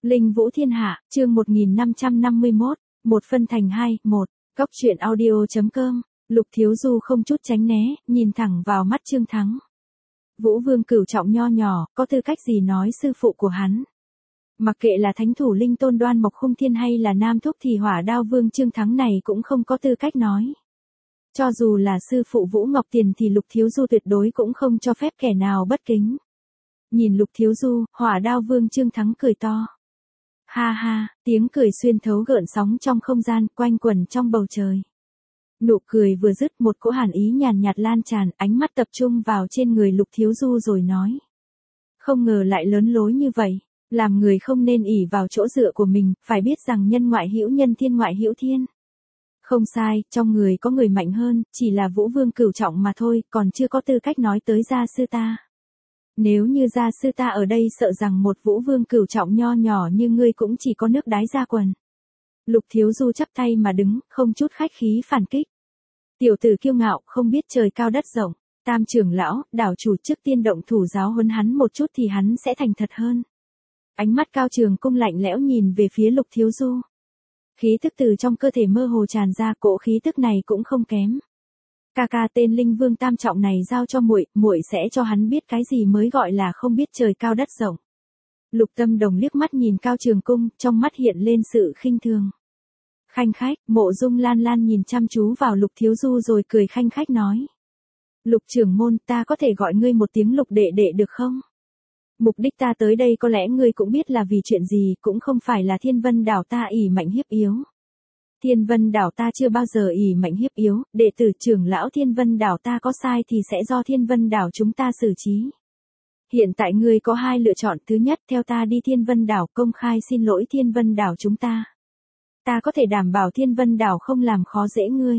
Linh Vũ Thiên Hạ, chương 1551, một phân thành hai, một. Góc truyện audio.com. Lục Thiếu Du không chút tránh né, nhìn thẳng vào mắt Trương Thắng. Vũ Vương Cửu Trọng nho nhỏ, có tư cách gì nói sư phụ của hắn? Mặc kệ là thánh thủ linh tôn Đoan Mộc Khung Thiên hay là nam thúc thì Hỏa Đao Vương Trương Thắng này cũng không có tư cách nói. Cho dù là sư phụ Vũ Ngọc Tiền thì Lục Thiếu Du tuyệt đối cũng không cho phép kẻ nào bất kính. Nhìn Lục Thiếu Du, Hỏa Đao Vương Trương Thắng cười to. Ha ha, tiếng cười xuyên thấu gợn sóng trong không gian, quanh quẩn trong bầu trời. Nụ cười vừa dứt, một cỗ hàn ý nhàn nhạt lan tràn, ánh mắt tập trung vào trên người Lục Thiếu Du rồi nói. Không ngờ lại lớn lối như vậy, làm người không nên ỷ vào chỗ dựa của mình, phải biết rằng nhân ngoại hữu nhân, thiên ngoại hữu thiên. Không sai, trong người có người mạnh hơn, chỉ là Vũ Vương Cửu Trọng mà thôi, còn chưa có tư cách nói tới gia sư ta. Nếu như gia sư ta ở đây sợ rằng một Vũ Vương Cửu Trọng nho nhỏ như ngươi cũng chỉ có nước đái ra quần. Lục Thiếu Du chắp tay mà đứng, không chút khách khí phản kích. Tiểu tử kiêu ngạo, không biết trời cao đất rộng, Tam trưởng lão, đảo chủ trước tiên động thủ giáo huấn hắn một chút thì hắn sẽ thành thật hơn. Ánh mắt Cao Trường Cung lạnh lẽo nhìn về phía Lục Thiếu Du. Khí tức từ trong cơ thể mơ hồ tràn ra, cỗ khí tức này cũng không kém. Ca ca tên Linh Vương tam trọng này giao cho muội, muội sẽ cho hắn biết cái gì mới gọi là không biết trời cao đất rộng. Lục Tâm Đồng liếc mắt nhìn Cao Trường Cung, trong mắt hiện lên sự khinh thường. Khanh khách, Mộ Dung Lan Lan nhìn chăm chú vào Lục Thiếu Du rồi cười khanh khách nói. Lục trưởng môn, ta có thể gọi ngươi một tiếng Lục đệ đệ được không? Mục đích ta tới đây có lẽ ngươi cũng biết là vì chuyện gì, cũng không phải là Thiên Vân Đảo ta ỷ mạnh hiếp yếu. Thiên Vân Đảo ta chưa bao giờ ỷ mạnh hiếp yếu, đệ tử trưởng lão Thiên Vân Đảo ta có sai thì sẽ do Thiên Vân Đảo chúng ta xử trí. Hiện tại ngươi có hai lựa chọn, thứ nhất theo ta đi Thiên Vân Đảo công khai xin lỗi Thiên Vân Đảo chúng ta. Ta có thể đảm bảo Thiên Vân Đảo không làm khó dễ ngươi.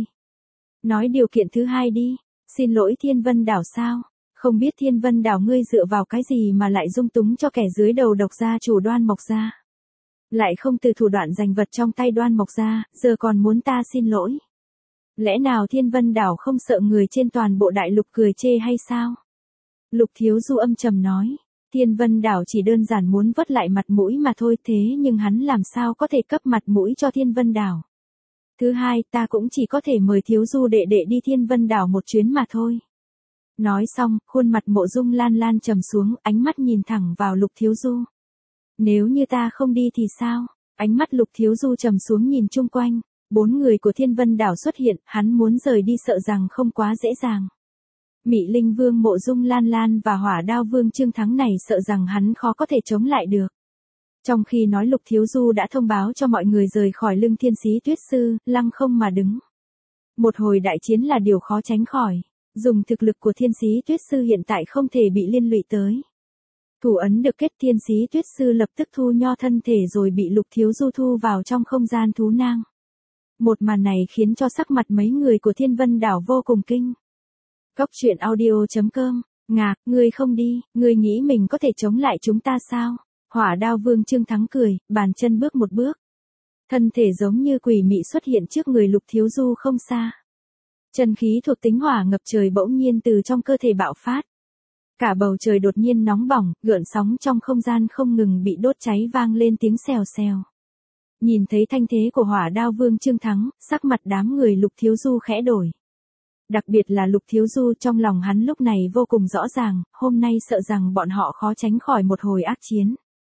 Nói điều kiện thứ hai đi, xin lỗi Thiên Vân Đảo sao? Không biết Thiên Vân Đảo ngươi dựa vào cái gì mà lại dung túng cho kẻ dưới đầu độc gia chủ Đoan Mộc gia. Lại không từ thủ đoạn giành vật trong tay Đoan Mộc gia, giờ còn muốn ta xin lỗi. Lẽ nào Thiên Vân Đảo không sợ người trên toàn bộ đại lục cười chê hay sao? Lục Thiếu Du âm trầm nói, Thiên Vân Đảo chỉ đơn giản muốn vớt lại mặt mũi mà thôi, thế nhưng hắn làm sao có thể cấp mặt mũi cho Thiên Vân Đảo. Thứ hai, ta cũng chỉ có thể mời Thiếu Du đệ đệ đi Thiên Vân Đảo một chuyến mà thôi. Nói xong, khuôn mặt Mộ Dung Lan Lan trầm xuống, ánh mắt nhìn thẳng vào Lục Thiếu Du. Nếu như ta không đi thì sao? Ánh mắt Lục Thiếu Du trầm xuống nhìn chung quanh, 4 người của Thiên Vân Đảo xuất hiện, hắn muốn rời đi sợ rằng không quá dễ dàng. Mị Linh Vương Mộ Dung Lan Lan và Hỏa Đao Vương Trương Thắng này sợ rằng hắn khó có thể chống lại được. Trong khi nói Lục Thiếu Du đã thông báo cho mọi người rời khỏi lưng Thiên Sĩ Tuyết Sư, lăng không mà đứng. Một hồi đại chiến là điều khó tránh khỏi. Dùng thực lực của Thiên Sĩ Tuyết Sư hiện tại không thể bị liên lụy tới. Thủ ấn được kết, Thiên Sĩ Tuyết Sư lập tức thu nho thân thể rồi bị Lục Thiếu Du thu vào trong không gian thú nang. Một màn này khiến cho sắc mặt mấy người của Thiên Vân Đảo vô cùng kinh. Góc truyện audio.com, ngạc, ngươi không đi, ngươi nghĩ mình có thể chống lại chúng ta sao? Hỏa Đao Vương Trương Thắng cười, bàn chân bước một bước. Thân thể giống như quỷ mị xuất hiện trước người Lục Thiếu Du không xa. Chân khí thuộc tính hỏa ngập trời bỗng nhiên từ trong cơ thể bạo phát. Cả bầu trời đột nhiên nóng bỏng, gợn sóng trong không gian không ngừng bị đốt cháy vang lên tiếng xèo xèo. Nhìn thấy thanh thế của Hỏa Đao Vương Trương Thắng, sắc mặt đám người Lục Thiếu Du khẽ đổi. Đặc biệt là Lục Thiếu Du, trong lòng hắn lúc này vô cùng rõ ràng, hôm nay sợ rằng bọn họ khó tránh khỏi một hồi ác chiến.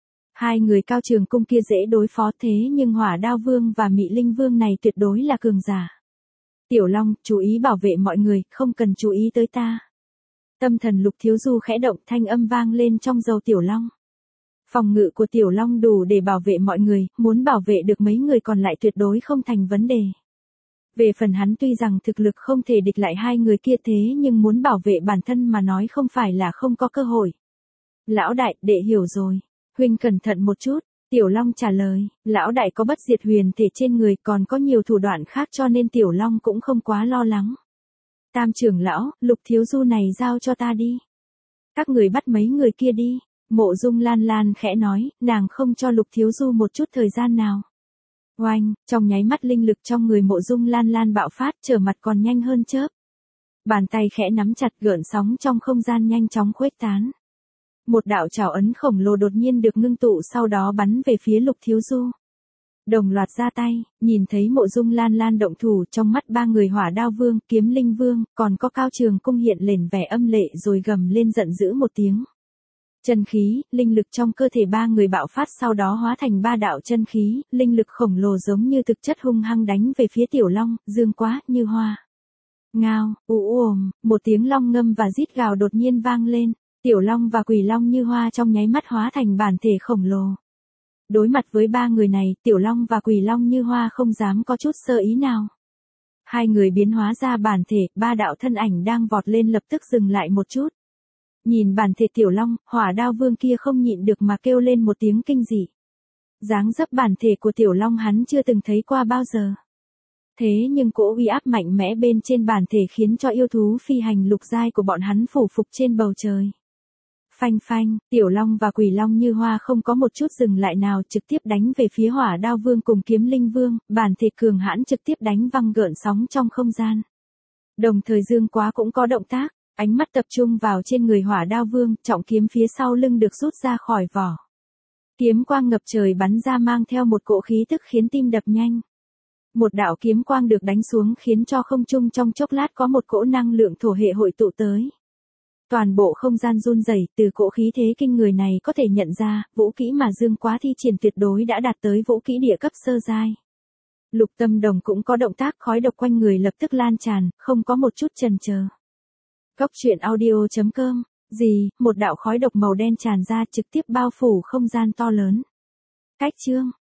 Hai người Cao Trường Cung kia dễ đối phó thế nhưng Hỏa Đao Vương và Mị Linh Vương này tuyệt đối là cường giả. Tiểu Long, chú ý bảo vệ mọi người, không cần chú ý tới ta. Tâm thần Lục Thiếu Du khẽ động, thanh âm vang lên trong dầu Tiểu Long. Phòng ngự của Tiểu Long đủ để bảo vệ mọi người, muốn bảo vệ được mấy người còn lại tuyệt đối không thành vấn đề. Về phần hắn tuy rằng thực lực không thể địch lại hai người kia thế nhưng muốn bảo vệ bản thân mà nói không phải là không có cơ hội. Lão đại, đệ hiểu rồi. Huynh cẩn thận một chút. Tiểu Long trả lời, lão đại có bất diệt huyền thể trên người còn có nhiều thủ đoạn khác cho nên Tiểu Long cũng không quá lo lắng. Tam trưởng lão, Lục Thiếu Du này giao cho ta đi. Các người bắt mấy người kia đi. Mộ Dung Lan Lan khẽ nói, nàng không cho Lục Thiếu Du một chút thời gian nào. Oanh, trong nháy mắt linh lực trong người Mộ Dung Lan Lan bạo phát, trở mặt còn nhanh hơn chớp. Bàn tay khẽ nắm chặt, gợn sóng trong không gian nhanh chóng khuếch tán. Một đạo trảo ấn khổng lồ đột nhiên được ngưng tụ sau đó bắn về phía Lục Thiếu Du. Đồng loạt ra tay, nhìn thấy Mộ Dung Lan Lan động thủ, trong mắt ba người Hỏa Đao Vương, Kiếm Linh Vương, còn có Cao Trường Cung hiện lên vẻ âm lệ rồi gầm lên giận dữ một tiếng. Chân khí, linh lực trong cơ thể ba người bạo phát sau đó hóa thành ba đạo chân khí, linh lực khổng lồ giống như thực chất hung hăng đánh về phía Tiểu Long, Dương Quá, Như Hoa. Ngao, ồm, một tiếng long ngâm và rít gào đột nhiên vang lên, Tiểu Long và Quỷ Long Như Hoa trong nháy mắt hóa thành bản thể khổng lồ. Đối mặt với ba người này, Tiểu Long và Quỷ Long Như Hoa không dám có chút sơ ý nào. Hai người biến hóa ra bản thể, ba đạo thân ảnh đang vọt lên lập tức dừng lại một chút. Nhìn bản thể Tiểu Long, Hỏa Đao Vương kia không nhịn được mà kêu lên một tiếng kinh dị. Dáng dấp bản thể của Tiểu Long hắn chưa từng thấy qua bao giờ. Thế nhưng cỗ uy áp mạnh mẽ bên trên bản thể khiến cho yêu thú phi hành lục giai của bọn hắn phủ phục trên bầu trời. Phanh phanh, Tiểu Long và Quỷ Long Như Hoa không có một chút dừng lại nào trực tiếp đánh về phía Hỏa Đao Vương cùng Kiếm Linh Vương, bản thể cường hãn trực tiếp đánh văng gợn sóng trong không gian. Đồng thời Dương Quá cũng có động tác, ánh mắt tập trung vào trên người Hỏa Đao Vương, trọng kiếm phía sau lưng được rút ra khỏi vỏ. Kiếm quang ngập trời bắn ra mang theo một cỗ khí tức khiến tim đập nhanh. Một đạo kiếm quang được đánh xuống khiến cho không trung trong chốc lát có một cỗ năng lượng thổ hệ hội tụ tới. Toàn bộ không gian run rẩy, từ cỗ khí thế kinh người này có thể nhận ra, vũ kỹ mà Dương Quá thi triển tuyệt đối đã đạt tới vũ kỹ địa cấp sơ giai. Lục Tâm Đồng cũng có động tác, khói độc quanh người lập tức lan tràn, không có một chút chần chờ. Góc truyện audio.com, một đạo khói độc màu đen tràn ra trực tiếp bao phủ không gian to lớn. Cách chương